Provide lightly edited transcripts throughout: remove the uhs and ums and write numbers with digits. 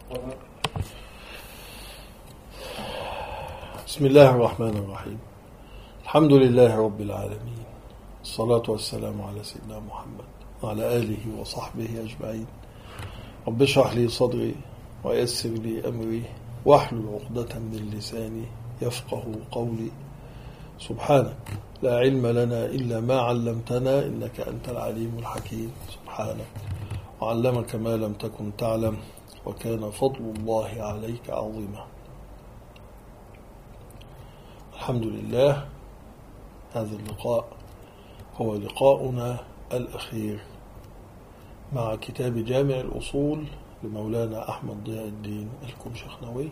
بسم الله الرحمن الرحيم. الحمد لله رب العالمين، الصلاة والسلام على سيدنا محمد وعلى آله وصحبه أجمعين. رب اشرح لي صدري ويسر لي أمري واحلل عقدة من لساني يفقه قولي. سبحانك لا علم لنا إلا ما علمتنا إنك أنت العليم الحكيم. سبحانك وعلمك ما لم تكن تعلم وكان فضل الله عليك عظيما. الحمد لله، هذا اللقاء هو لقاؤنا الأخير مع كتاب جامع الأصول لمولانا أحمد ضياء الدين الكمشخنوي،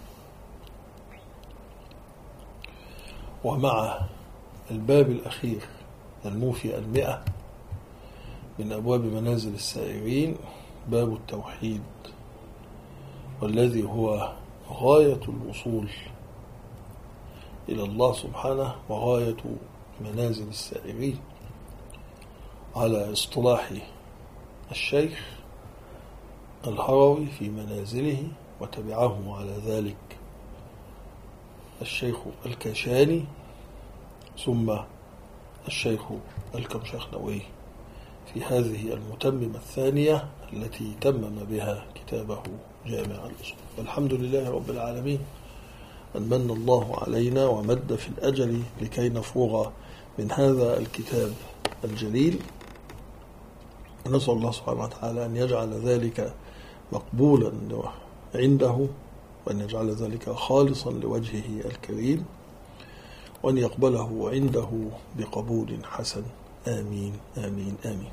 ومع الباب الأخير الموفي 100 من أبواب منازل السائرين، باب التوحيد، والذي هو غاية الوصول إلى الله سبحانه وغاية منازل السائرين على اصطلاح الشيخ الهروي في منازله، وتبعه على ذلك الشيخ الكاشاني، ثم الشيخ الكمشخنوي في هذه المتممة الثانية التي تمم بها كتابه جامع الأصول. والحمد لله رب العالمين أن من الله علينا ومد في الأجل لكي نفوغ من هذا الكتاب الجليل. ونسأل الله سبحانه وتعالى أن يجعل ذلك مقبولا عنده، وأن يجعل ذلك خالصا لوجهه الكريم، وأن يقبله عنده بقبول حسن. آمين آمين آمين.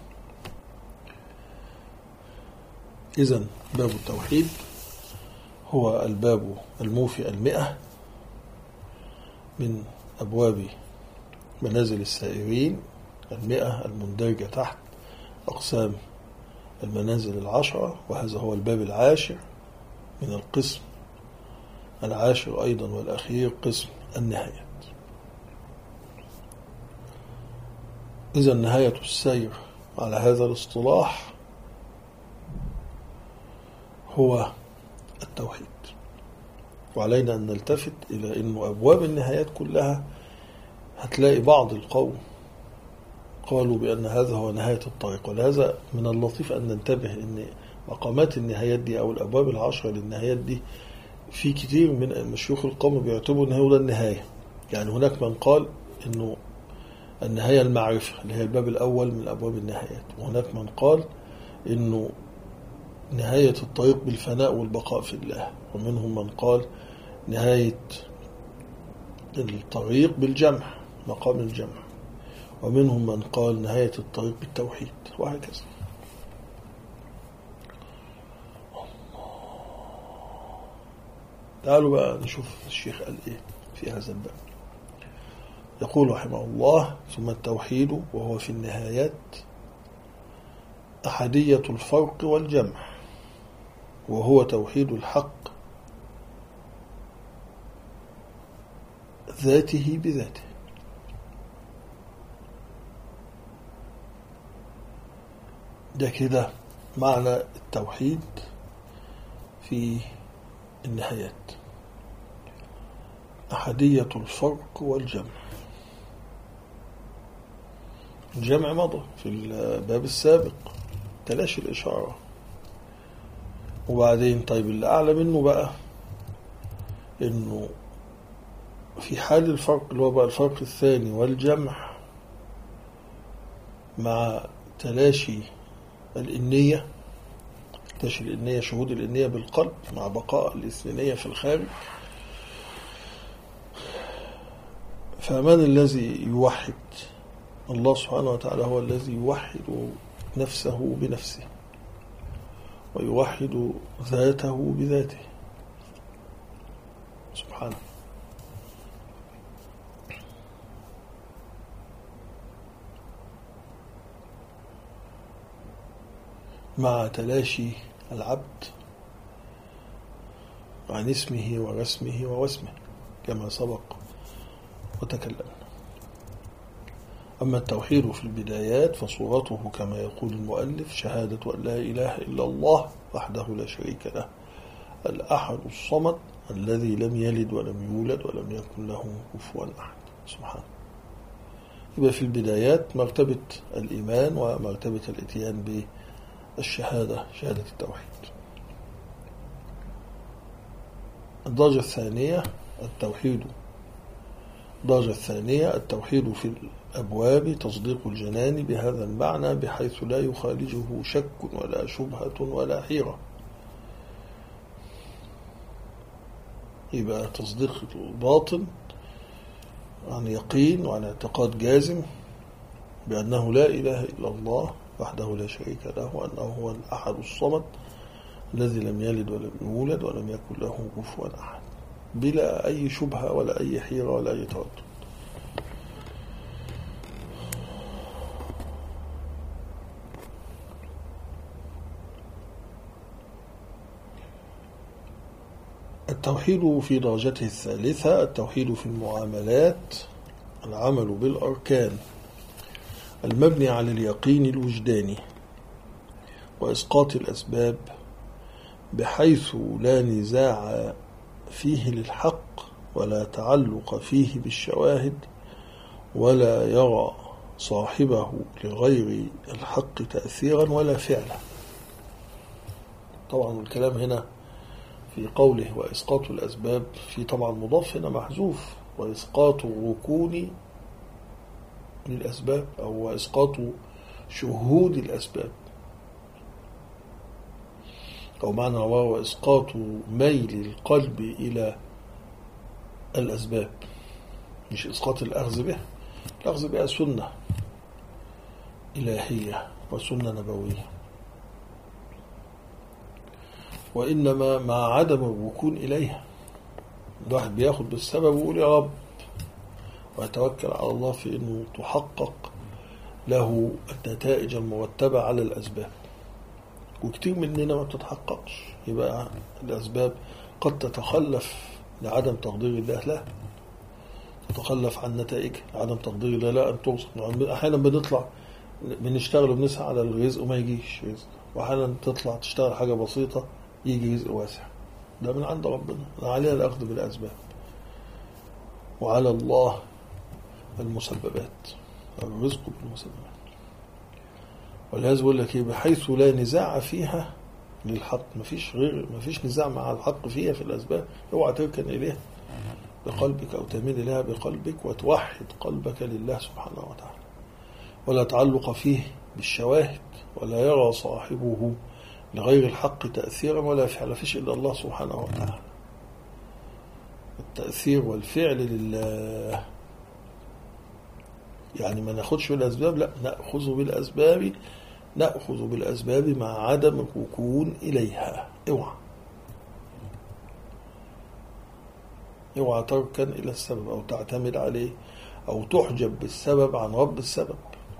إذن باب التوحيد هو الباب الموفي 100 من أبواب منازل السائرين، 100 المندرجة تحت أقسام المنازل 10، وهذا هو الباب العاشر من القسم العاشر أيضا والأخير، قسم النهايات. إذا نهاية السير على هذا الاصطلاح هو التوحيد، وعلينا أن نلتفت إلى أن أبواب النهايات كلها هتلاقي بعض القوم قالوا بأن هذا هو نهاية الطريق. ولهذا من اللطيف أن ننتبه أن مقامات النهايات دي أو الأبواب 10 للنهايات دي في كثير من مشيوخ القوم بيعتبروا أن هو ده النهاية. يعني هناك من قال أنه النهاية المعرفة اللي هي الباب الأول من أبواب النهايات، وهناك من قال أنه نهاية الطريق بالفناء والبقاء في الله، ومنهم من قال نهاية الطريق بالجمع، مقام الجمع، ومنهم من قال نهاية الطريق بالتوحيد، وهكذا. تعالوا بقى نشوف الشيخ قال إيه في هذا الباب. يقول رحمه الله: ثم التوحيد وهو في النهايات أحدية الفرق والجمع، وهو توحيد الحق ذاته بذاته. ده كده معنى التوحيد في النهايات، أحدية الفرق والجمع. الجمع مضى في الباب السابق، تلاشي الإشارة. وبعدين طيب اللي أعلى منه بقى إنه في حال الفرق اللي هو بقى الفرق الثاني والجمع، مع تلاشي الإنية، تلاشي الإنية، شهود الإنية بالقلب مع بقاء الإثنينية في الخارج. فمن الذي يوحد؟ الله سبحانه وتعالى هو الذي يوحد نفسه بنفسه، ويوحد ذاته بذاته سبحانه. مع تلاشي العبد عن اسمه ورسمه ووسمه كما سبق وتكلمنا. أما التوحيد في البدايات فصورته كما يقول المؤلف: شهادة أن لا إله إلا الله وحده لا شريك له، الأحد الصمد الذي لم يلد ولم يولد ولم يكن له كفوا أحد سبحانه. يبقى في البدايات مرتبة الإيمان ومرتبة الإتيان بالشهادة، شهادة التوحيد. الدرجة الثانية التوحيد في الأبواب، تصديق الجنان بهذا المعنى بحيث لا يخالجه شك ولا شبهة ولا حيرة. يبقى تصديق الباطن عن يقين وعن اعتقاد جازم بأنه لا إله إلا الله وحده لا شريك له، وأنه هو الأحد الصمد الذي لم يلد ولم يولد ولم يكن له كفوا أحد، بلا أي شبهة ولا أي حيرة ولا أي تردد. التوحيد في درجته الثالثة التوحيد في المعاملات، العمل بالأركان المبني على اليقين الوجداني وإسقاط الأسباب بحيث لا نزاع فيه للحق ولا تعلق فيه بالشواهد ولا يرى صاحبه لغير الحق تأثيرا ولا فعلا. طبعا الكلام هنا في قوله وإسقاط الأسباب في طبعا مضاف هنا محذوف، وإسقاط الركون للأسباب أو إسقاط شهود الأسباب، أو معنى هو إسقاط ميل القلب إلى الأسباب، مش إسقاط الأخذ به. الأخذ بها سنة إلهية وسنة نبوية، وإنما مع عدم الركون إليها. الواحد بياخد بالسبب ويقول يا رب ويتوكل على الله في أنه تحقق له النتائج المرتبة على الأسباب، وكتير مننا ما بتتحققش. يبقى الأسباب قد تتخلف لعدم تقدير الله له، تتخلف عن نتائج لعدم تقدير الله لا أن ترزق. أحيانا بنطلع بنشتغل وبنسعى على الرزق وما يجيش رزق، وأحيانا تطلع تشتغل حاجة بسيطة يجي رزق واسع. ده من عند ربنا، علينا الأخذ بالأسباب وعلى الله المسببات، الرزق بالمسببات. ولهذا يقول لك بحيث لا نزاع فيها للحق، مفيش نزاع مع الحق فيها في الأسباب. اوعى تركن إليها بقلبك أو تميل إليها بقلبك وتوحد قلبك لله سبحانه وتعالى، ولا تعلق فيه بالشواهد ولا يرى صاحبه لغير الحق تأثيرا ولا فعل، فيش إلا الله سبحانه وتعالى. التأثير والفعل لله، يعني ما ناخدش بالأسباب، لا نأخذ بالأسباب مع عدم الركون إليها. اوعى تركن إلى السبب أو تعتمد عليه أو تحجب بالسبب عن رب السبب.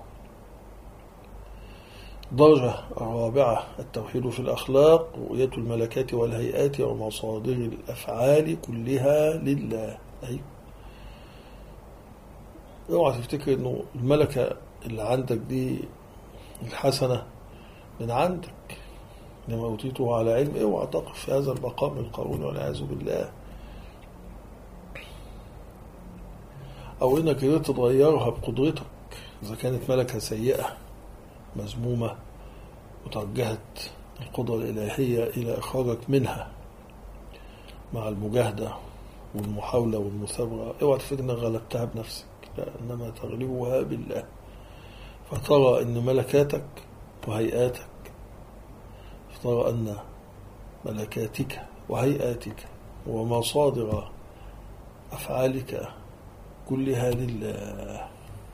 الدرجة الرابعة التوحيد في الأخلاق، رؤية الملكات والهيئات ومصادر الأفعال كلها لله. اوعى تفتكر انه الملكة اللي عندك دي الحسنة من عندك، لما أوتيته على علم. اوعى تقف في هذا المقام القارون والعياذ بالله، أو إنك قدرت تغيرها بقدرتك. إذا كانت ملكة سيئة مذمومة وتوجهت القدرة الإلهية إلى إخراجك منها مع المجاهدة والمحاولة والمثابرة، اوعى تفكر إنك غلبتها بنفسك، لا، إنما تغلبها بالله. فترى أن ملكاتك وهيئاتك، فترى أن ملكاتك وهيئاتك ومصادر أفعالك كلها لله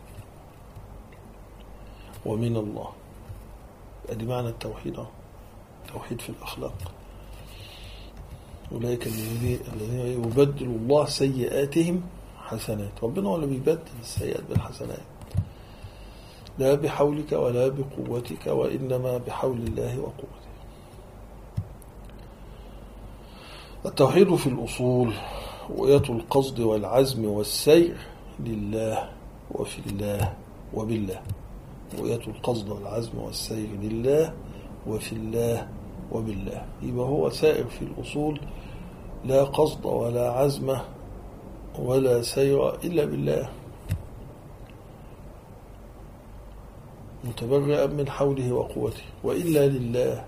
ومن الله. ادي معنى التوحيد، توحيد في الأخلاق. أولئك الذين يبدل الله سيئاتهم حسنات. ربنا هو اللي بيبدل السيئات بالحسنات، لا بحولك ولا بقوتك، وإنما بحول الله وقوته. التوحيد في الأصول، رؤية القصد والعزم والسير لله وفي الله وبالله. رؤية القصد والعزم والسير لله وفي الله وبالله. يبقى هو سائر في الأصول لا قصد ولا عزم ولا سير إلا بالله، متبرئا من حوله وقوته، وإلا لله،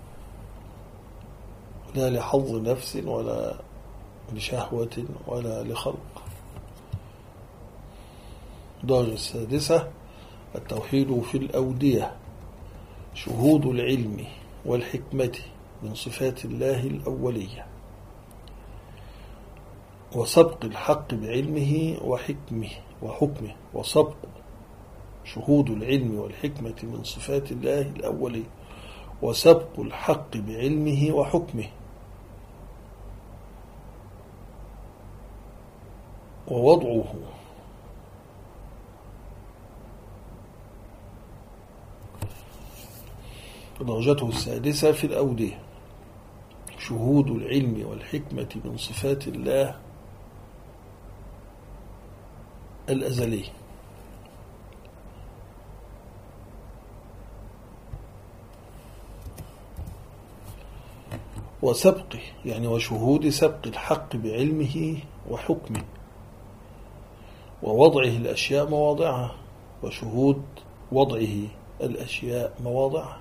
لا لحظ نفس ولا لشهوة ولا لخلق. الدرجة السادسة التوحيد في الأودية، شهود العلم والحكمة من صفات الله الأولية، وسبق الحق بعلمه وحكمه وسبق شهود العلم والحكمة من صفات الله الأولية، وسبق الحق بعلمه وحكمه، ووضعه درجته السادسة في الأودية، شهود العلم والحكمة من صفات الله الأزلي، وسبقه يعني وشهود سبق الحق بعلمه وحكمه، ووضعه الأشياء مواضعها، وشهود وضعه الأشياء مواضعها،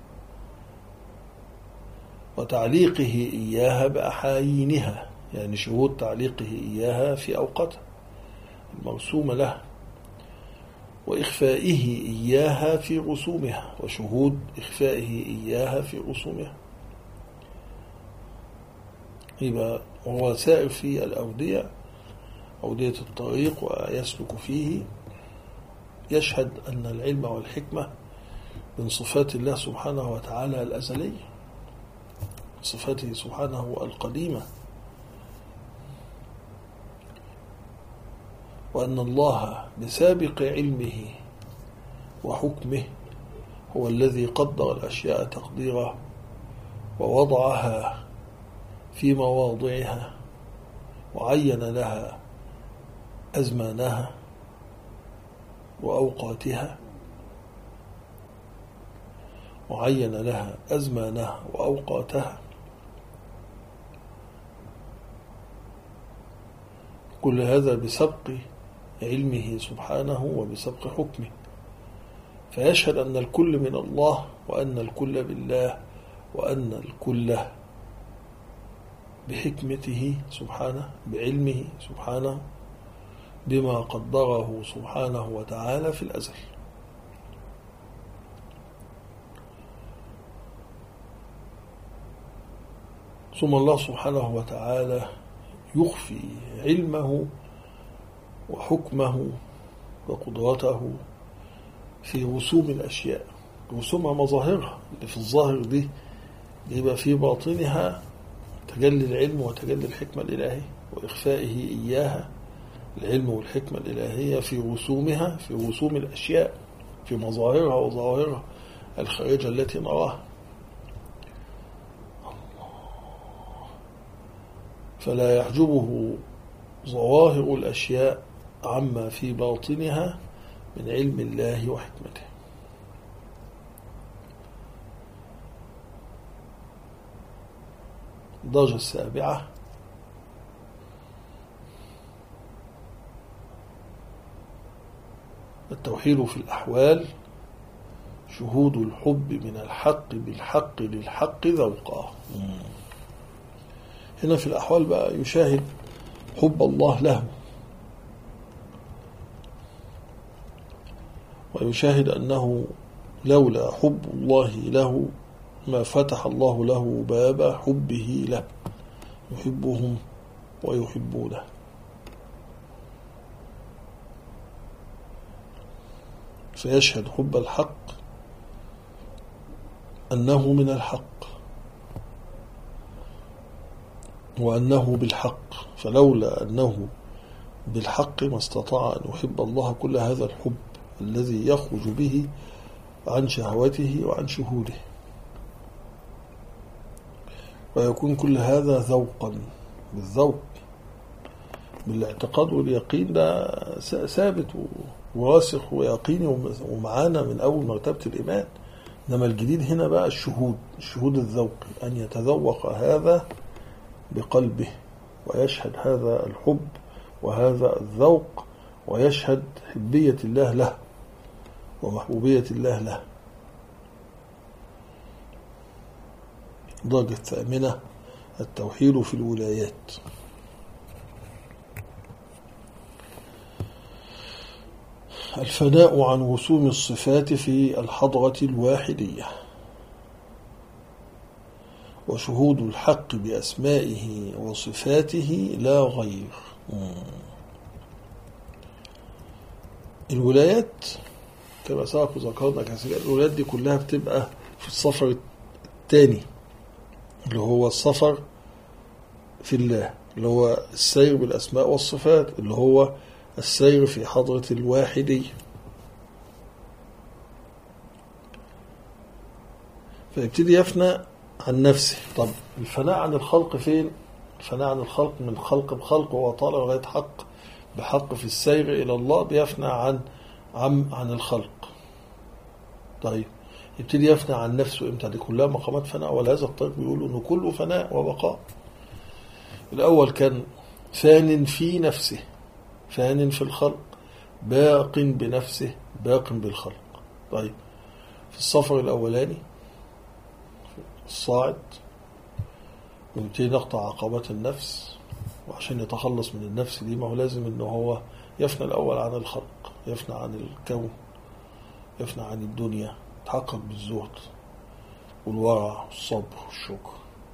وتعليقه إياها بأحايينها، يعني شهود تعليقه إياها في أوقاتها المرسومة له، وإخفائه إياها في رسومها، وشهود إخفائه إياها في رسومها. يبقى هو سائر في الأودية، أودية الطريق ويسلك فيه، يشهد أن العلم والحكمة من صفات الله سبحانه وتعالى الأزلية، صفاته سبحانه القديمة، وأن الله بسابق علمه وحكمه هو الذي قدر الأشياء تقديرا، ووضعها في مواضعها، وعين لها أزمانها وأوقاتها، كل هذا بسبق علمه سبحانه وبسبق حكمه، فيشهد أن الكل من الله، وأن الكل بالله، وأن الكل بحكمته سبحانه، بعلمه سبحانه، بما قدره سبحانه وتعالى في الأزل. ثم الله سبحانه وتعالى يخفي علمه وحكمه وقدرته في رسوم الأشياء، رسومها مظاهرها اللي في الظاهر دي يبقى في باطنها تجلي العلم وتجلي الحكمة الإلهية، وإخفائه إياها العلم والحكمة الإلهية في رسومها، في رسوم الأشياء، في مظاهرها وظواهرها الخارجة التي نراها. فلا يحجبه ظواهر الأشياء عما في باطنها من علم الله وحكمته. الدرجة السابعة التوحيد في الأحوال، شهود الحب من الحق بالحق للحق ذوقا. هنا في الأحوال بقى يشاهد حب الله له، ويشاهد أنه لولا حب الله له ما فتح الله له باب حبه له، يحبهم ويحبونه. فيشهد حب الحق أنه من الحق، وأنه بالحق، فلولا أنه بالحق ما استطاع أن يحب الله كل هذا الحب الذي يخرج به عن شهوته وعن شهوده، ويكون كل هذا ذوقا، بالذوق، بالاعتقاد واليقين. ده ثابت وراسخ ويقيني ومعانا من أول مرتبة الإيمان، إنما الجديد هنا بقى الشهود الذوقي، أن يتذوق هذا بقلبه ويشهد هذا الحب وهذا الذوق، ويشهد حبية الله له ومحبوبية الله له. درجة 8 التوحيد في الولايات. الفناء عن وسوم الصفات في الحضرة الواحدية، وشهود الحق بأسمائه وصفاته لا غير. الولايات كما سبق وذكرنا كثيرا، الولايات دي كلها بتبقى في السفر الثاني اللي هو السفر في الله، اللي هو السير بالأسماء والصفات، اللي هو السير في حضرة الواحدية. فيبتدي يفنى عن نفسه. طب الفناء عن الخلق فين؟ الفناء عن الخلق من خلق بخلق وطالع لغاية حق بحق في السير إلى الله بيفنى عن الخلق. طيب يبتدي يفنى عن نفسه امتى؟ دي كلها مقامات فناء، ولهذا الطريق بيقولوا انه كله فناء وبقاء. الأول كان فان في نفسه، فان في الخلق، باق بنفسه، باق بالخلق. طيب في السفر الأولاني الصاعد ويبتدي نقطع عقبات النفس، وعشان يتخلص من النفس دي ما هو لازم انه هو يفنى الأول عن الخلق، يفنى عن الكون، يفنى عن الدنيا، يتحقق بالزهد والورع والصبر والشكر.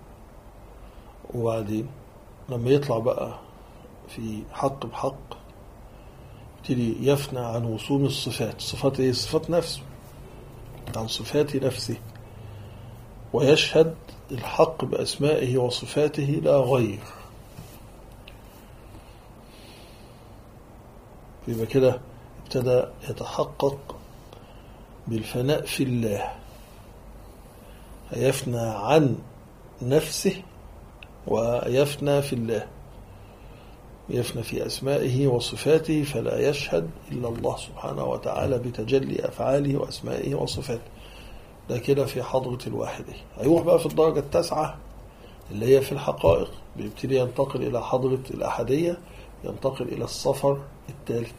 وبعدين لما يطلع بقى في حق بحق يبتدي يفنى عن وسوم الصفات. الصفات ايه؟ صفات نفسه، عن صفات نفسه، ويشهد الحق بأسمائه وصفاته لا غير. يبقى كده ابتدى يتحقق بالفناء في الله، يفنى عن نفسه ويفنى في الله، يفنى في أسمائه وصفاته، فلا يشهد إلا الله سبحانه وتعالى بتجلي أفعاله وأسمائه وصفاته. ده كده في حضرة الواحدة. هيروح بقى في الدرجة 9 اللي هي في الحقائق، بيبتدي ينتقل إلى حضرة الأحدية، ينتقل إلى السفر الثالث.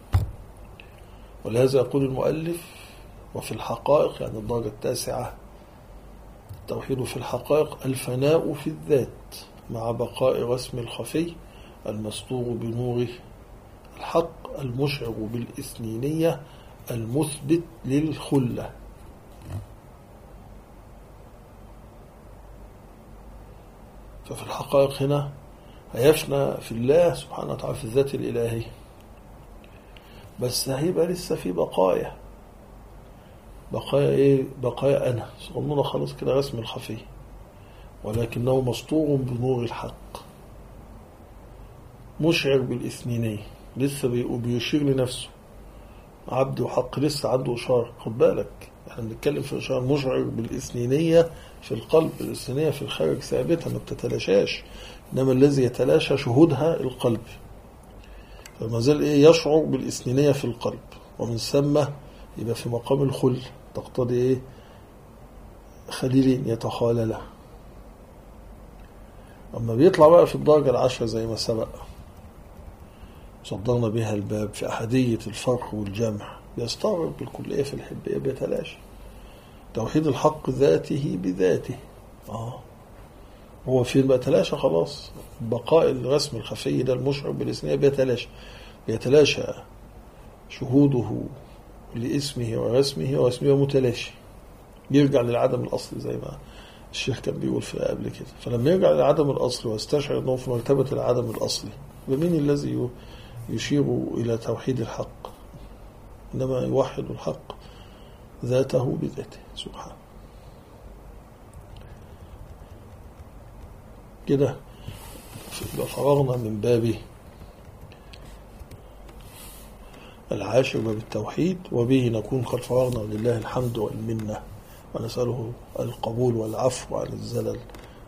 ولهذا يقول المؤلف وفي الحقائق، يعني الدرجة 9 التوحيد في الحقائق، الفناء في الذات مع بقاء رسم الخفي المسطور بنور الحق المشعر بالإثنينية المثبت للخلة. ففي الحقائق هنا هيفنى في الله سبحانه وتعالى في الذات الإلهية، بس هيبقى لسه في بقايا ايه؟ بقايا أنا صغنونة خلاص كده، رسم الخفي، ولكنه مسطور بنور الحق مشعر بالإثنينية، لسه بيشير لنفسه عبد وحق، لسه عنده إشارة. خد بالك احنا بنتكلم في إشارة، مشعر بالإثنينية في القلب، الإثنينية في الخارج ثابتة ما بتتلاشاش، إنما الذي يتلاشى شهودها القلب. فما زال إيه؟ يشعر بالإثنينية في القلب، ومن ثم يبقى في مقام الخل، تقتضي إيه؟ خليل يتخالله. أما بيطلع بقى في الدرجة 10 زي ما سبق صدرنا بها الباب في أحدية الفرق والجمع، يستغرق بالكلية في الحبية، بيتلاشى توحيد الحق ذاته بذاته. هو فين بقى؟ تلاشى خلاص، بقاء الرسم الخفي ده المشعر بالإثنينية بيتلاشى شهوده لاسمه ورسمه، واسمه متلاشي، يرجع للعدم الأصلي زي ما الشيخ كان بيقول في قبل كده. فلما يرجع للعدم الأصلي ويستشعر أنه في مرتبة العدم الأصلي، ومين الذي يشير إلى توحيد الحق؟ إنما يوحد الحق ذاته بذاته سبحانه. كده فرغنا من باب العاشر، باب التوحيد، وبه نكون قد فرغنا، ولله الحمد والمنة، ونسأله القبول والعفو عن الزلل.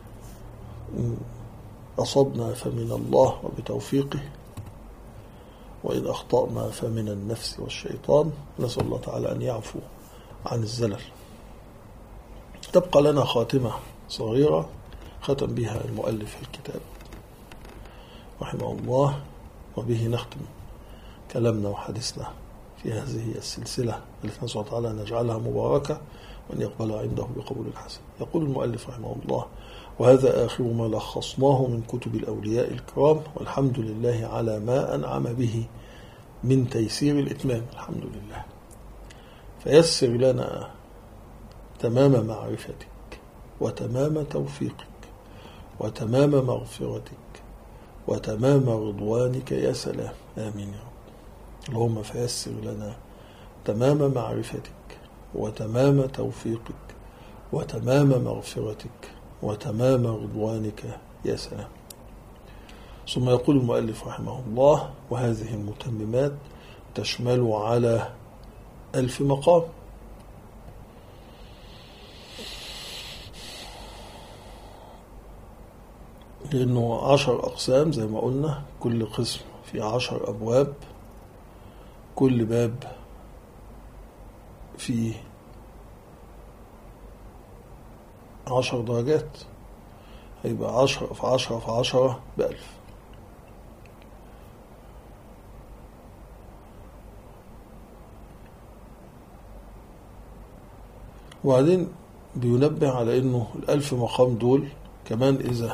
أصبنا فمن الله وبتوفيقه، وإن أخطأنا فمن النفس والشيطان. نسأل الله تعالى أن يعفو عن الزلل. تبقى لنا خاتمة صغيرة ختم بها المؤلف الكتاب رحمه الله، وبه نختم كلامنا وحديثنا في هذه السلسلة التي نسأل تعالى أن نجعلها مباركة وأن يقبلها عنده بقبول حسن. يقول المؤلف رحمه الله: وهذا آخر ما لخصناه من كتب الأولياء الكرام، والحمد لله على ما أنعم به من تيسير الإتمام. الحمد لله. فيسر لنا تمام معرفتك وتمام توفيقك وتمام مغفرتك وتمام رضوانك يا سلام. آمين يا رب. اللهم فيسر لنا تمام معرفتك وتمام توفيقك وتمام مغفرتك وتمام رضوانك يا سلام. ثم يقول المؤلف رحمه الله: وهذه المتممات تشمل على 1000 مقام، لأنه 10 أقسام زي ما قلنا، كل قسم في 10 أبواب، كل باب فيه 10 درجات، هيبقى 10 في 10 في 10 ب1000. وبعدين بينبه على انه 1000 مقام دول كمان اذا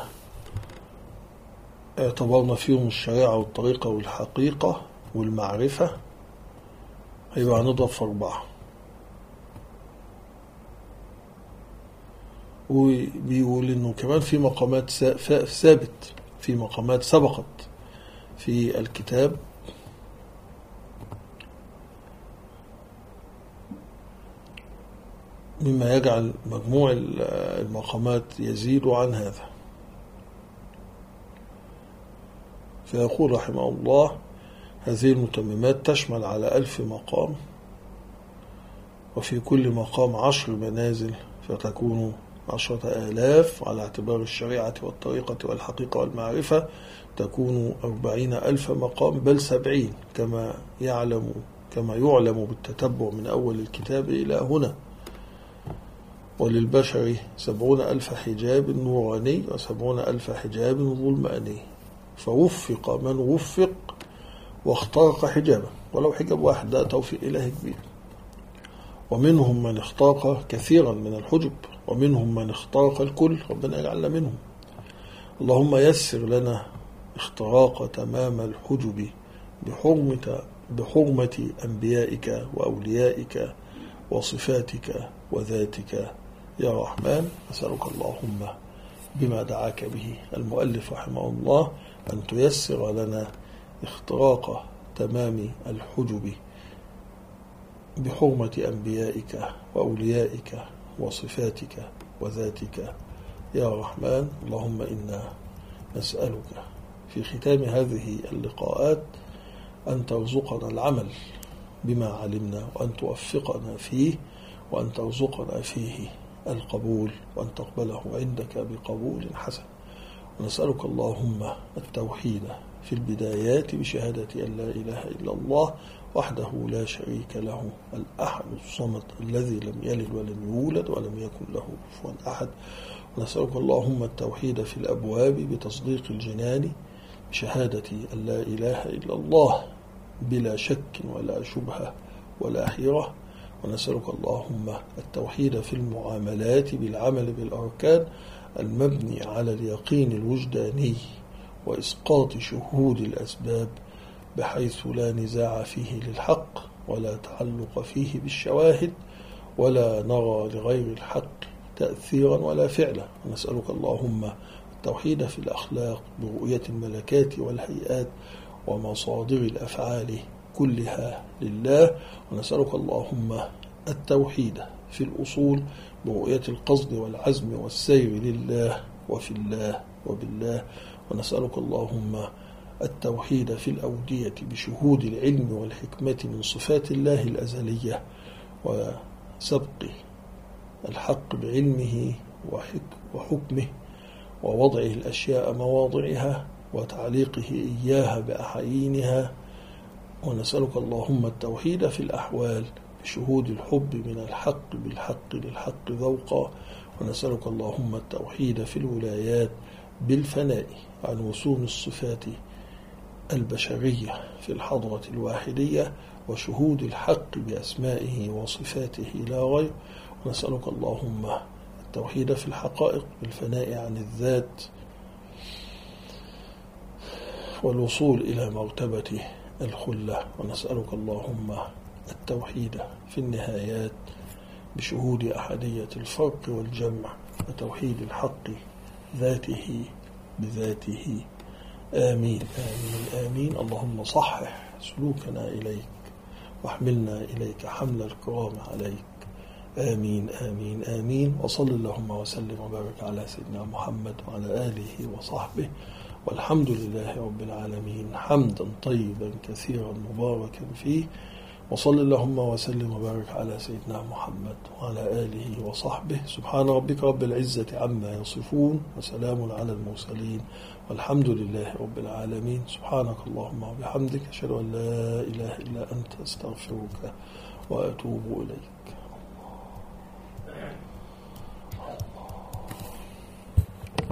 اعتبرنا فيهم الشريعة والطريقة والحقيقة والمعرفة هيبقى هنضرب في 4. وبيقول انه كمان في مقامات ثابت، في مقامات سبقت في الكتاب مما يجعل مجموع المقامات يزيد عن هذا. فيقول رحمه الله: هذه المتممات تشمل على 1000 مقام، وفي كل مقام 10 منازل، فتكون 10,000 على اعتبار الشريعة والطريقة والحقيقة والمعرفة، تكون 40,000 مقام، بل 70 كما يعلم بالتتبع من أول الكتاب إلى هنا. وللبشر 70,000 حجاب نوراني و70,000 حجاب ظلماني، فوفق من وفق واخترق حجابا، ولو حجاب واحد، ده توفيق إلهي كبير. ومنهم من اخترق كثيرا من الحجب، ومنهم من اخترق الكل، ربنا يجعلنا منهم. اللهم يسر لنا اختراق تمام الحجب بحرمة أنبيائك وأوليائك وصفاتك وذاتك يا رحمن. أسألك اللهم بما دعاك به المؤلف رحمه الله أن تيسر لنا اختراق تمام الحجب بحرمة أنبيائك وأوليائك وصفاتك وذاتك يا رحمن. اللهم إنا نسألك في ختام هذه اللقاءات أن ترزقنا العمل بما علمنا، وأن توفقنا فيه، وأن ترزقنا فيه القبول، وأن تقبله عندك بقبول حسن. ونسألك اللهم التوحيد في البدايات بشهادة أن لا إله إلا الله وحده لا شريك له الأحد الصمد الذي لم يلد ولم يولد ولم يكن له كفوا أحد. ونسألك اللهم التوحيد في الأبواب بتصديق الجنان بشهادة أن لا إله إلا الله بلا شك ولا شبهة ولا حيرة. ونسألك اللهم التوحيد في المعاملات بالعمل بالأركان المبني على اليقين الوجداني وإسقاط شهود الأسباب بحيث لا نزاع فيه للحق ولا تعلق فيه بالشواهد ولا نرى لغير الحق تأثيرا ولا فعلا. ونسألك اللهم التوحيد في الأخلاق برؤية الملكات والهيئات ومصادر الأفعال كلها لله. ونسألك اللهم التوحيد في الأصول برؤية القصد والعزم والسير لله وفي الله وبالله. ونسألك اللهم التوحيد في الأودية بشهود العلم والحكمة من صفات الله الأزلية وسبق الحق بعلمه وحكمه ووضعه الأشياء مواضعها وتعليقه إياها بأحايينها. ونسألك اللهم التوحيد في الأحوال بشهود الحب من الحق بالحق للحق ذوقا ونسألك اللهم التوحيد في الولايات بالفناء عن وسوم الصفات البشرية في الحضرة الواحدية وشهود الحق بأسمائه وصفاته لا غير. ونسألك اللهم التوحيد في الحقائق بالفناء عن الذات والوصول إلى مرتبة الخلة. ونسألك اللهم التوحيد في النهايات بشهود أحدية الفرق والجمع وتوحيد الحق ذاته بذاته. آمين آمين آمين. اللهم صحح سلوكنا إليك واحملنا إليك حمل الكرام عليك. آمين آمين آمين. وصل اللهم وسلم وبارك على سيدنا محمد وعلى آله وصحبه، والحمد لله رب العالمين حمدا طيبا كثيرا مباركا فيه. وصل اللهم وسلم وبارك على سيدنا محمد وعلى آله وصحبه. سبحان ربك رب العزة عما يصفون، وسلام على المرسلين، والحمد لله رب العالمين. سبحانك اللهم وبحمدك، أشهد أن لا إله إلا أنت، أستغفرك وأتوب إليك.